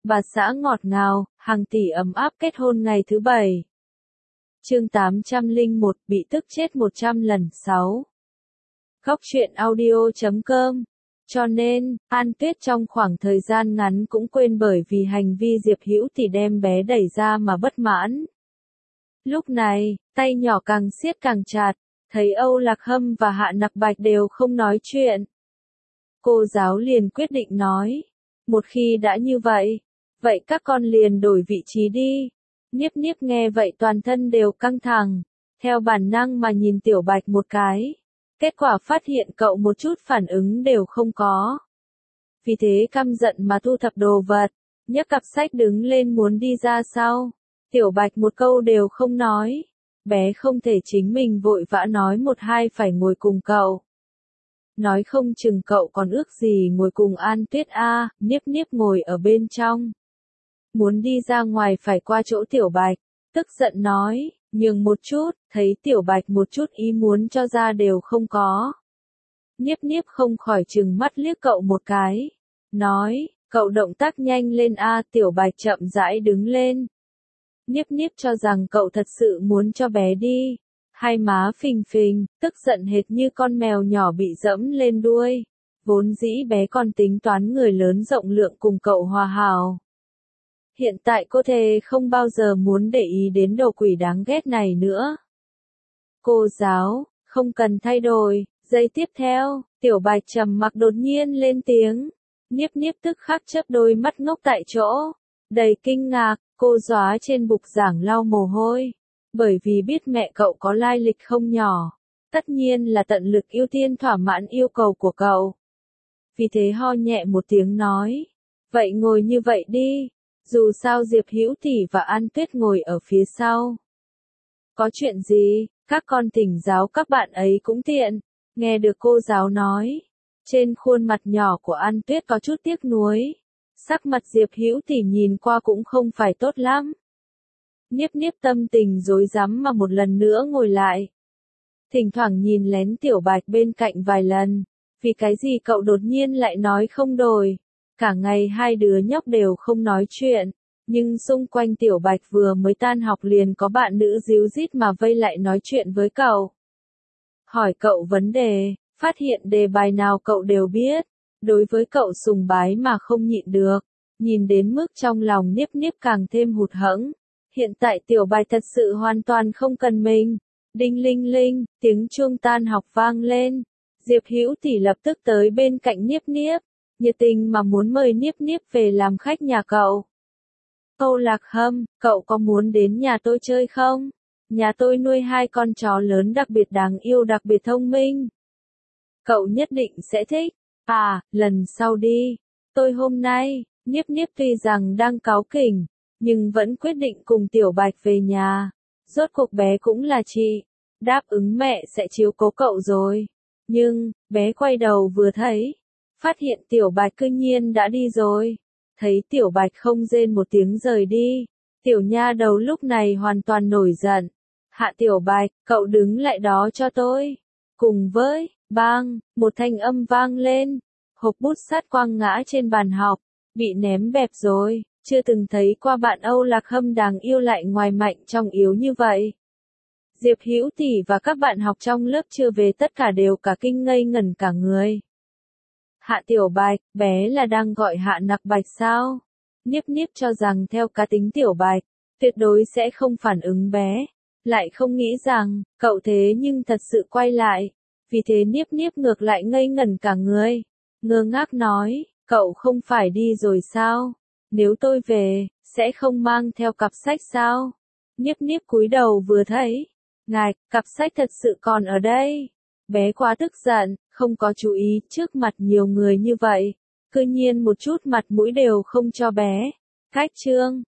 bà xã ngọt ngào, hàng tỷ ấm áp kết hôn ngày thứ 7. Chương 801 bị tức chết 100 lần 6. Góc truyện audio.com. Cho nên, An Tuyết trong khoảng thời gian ngắn cũng quên bởi vì hành vi Diệp Hữu Tỷ đem bé đẩy ra mà bất mãn. Lúc này, tay nhỏ càng siết càng chặt, thấy Âu Lạc Hâm và Hạ Nặc Bạch đều không nói chuyện. Cô giáo liền quyết định nói, một khi đã như vậy, vậy các con liền đổi vị trí đi. Niếp Niếp nghe vậy toàn thân đều căng thẳng, theo bản năng mà nhìn Tiểu Bạch một cái. Kết quả phát hiện cậu một chút phản ứng đều không có. Vì thế căm giận mà thu thập đồ vật, nhấc cặp sách đứng lên muốn đi ra sau. Tiểu Bạch một câu đều không nói. Bé không thể chính mình vội vã nói một hai phải ngồi cùng cậu. Nói không chừng cậu còn ước gì ngồi cùng An Tuyết a. Niếp Niếp ngồi ở bên trong. Muốn đi ra ngoài phải qua chỗ Tiểu Bạch, tức giận nói, nhường một chút, thấy Tiểu Bạch một chút ý muốn cho ra đều không có. Niếp Niếp không khỏi trừng mắt liếc cậu một cái, nói, cậu động tác nhanh lên a. Tiểu Bạch chậm rãi đứng lên. Niếp Niếp cho rằng cậu thật sự muốn cho bé đi, hai má phình phình, tức giận hệt như con mèo nhỏ bị dẫm lên đuôi. Vốn dĩ bé còn tính toán người lớn rộng lượng cùng cậu hòa hảo. Hiện tại cô thề không bao giờ muốn để ý đến đồ quỷ đáng ghét này nữa. Cô giáo, không cần thay đổi. Giây tiếp theo, Tiểu Bạch trầm mặc đột nhiên lên tiếng. Niếp Niếp tức khắc chớp đôi mắt ngốc tại chỗ. Đầy kinh ngạc, cô giáo trên bục giảng lau mồ hôi. Bởi vì biết mẹ cậu có lai lịch không nhỏ. Tất nhiên là tận lực ưu tiên thỏa mãn yêu cầu của cậu. Vì thế ho nhẹ một tiếng nói. Vậy ngồi như vậy đi. Dù sao Diệp Hữu Tỷ và An Tuyết ngồi ở phía sau. Có chuyện gì, các con thỉnh giáo các bạn ấy cũng tiện. Nghe được cô giáo nói. Trên khuôn mặt nhỏ của An Tuyết có chút tiếc nuối. Sắc mặt Diệp Hữu Tỷ nhìn qua cũng không phải tốt lắm. Niếp Niếp tâm tình rối rắm mà một lần nữa ngồi lại. Thỉnh thoảng nhìn lén Tiểu Bạch bên cạnh vài lần. Vì cái gì cậu đột nhiên lại nói không đổi. Cả ngày hai đứa nhóc đều không nói chuyện, nhưng xung quanh Tiểu Bạch vừa mới tan học liền có bạn nữ díu dít mà vây lại nói chuyện với cậu. Hỏi cậu vấn đề, phát hiện đề bài nào cậu đều biết, đối với cậu sùng bái mà không nhịn được, nhìn đến mức trong lòng Niếp Niếp càng thêm hụt hẫng. Hiện tại Tiểu Bạch thật sự hoàn toàn không cần mình. Đinh linh linh, tiếng chuông tan học vang lên. Diệp Hữu Tỷ lập tức tới bên cạnh Niếp Niếp. Nhiệt tình mà muốn mời Niếp Niếp về làm khách nhà cậu. Âu Lạc Hâm, cậu có muốn đến nhà tôi chơi không? Nhà tôi nuôi hai con chó lớn đặc biệt đáng yêu đặc biệt thông minh. Cậu nhất định sẽ thích. À, lần sau đi. Tôi hôm nay, Niếp Niếp tuy rằng đang cáu kỉnh, nhưng vẫn quyết định cùng Tiểu Bạch về nhà. Rốt cuộc bé cũng là chị. Đáp ứng mẹ sẽ chiếu cố cậu rồi. Nhưng, bé quay đầu vừa thấy. Phát hiện Tiểu Bạch cư nhiên đã đi rồi. Thấy Tiểu Bạch không rên một tiếng rời đi. Tiểu nha đầu lúc này hoàn toàn nổi giận. Hạ Tiểu Bạch, cậu đứng lại đó cho tôi. Cùng với, bang, một thanh âm vang lên. Hộp bút sắt quăng ngã trên bàn học. Bị ném bẹp rồi. Chưa từng thấy qua bạn Âu Lạc Hâm đáng yêu lại ngoài mạnh trong yếu như vậy. Diệp Hữu Tỷ và các bạn học trong lớp chưa về tất cả đều cả kinh ngây ngẩn cả người. Hạ Tiểu Bạch, bé là đang gọi Hạ Nặc Bạch sao? Niếp Niếp cho rằng theo cá tính Tiểu Bạch, tuyệt đối sẽ không phản ứng bé. Lại không nghĩ rằng, cậu thế nhưng thật sự quay lại. Vì thế Niếp Niếp ngược lại ngây ngẩn cả người. Ngơ ngác nói, cậu không phải đi rồi sao? Nếu tôi về, sẽ không mang theo cặp sách sao? Niếp Niếp cúi đầu vừa thấy. Ngạch, cặp sách thật sự còn ở đây. Bé quá tức giận, không có chú ý trước mặt nhiều người như vậy. Cư nhiên một chút mặt mũi đều không cho bé. Cách chương.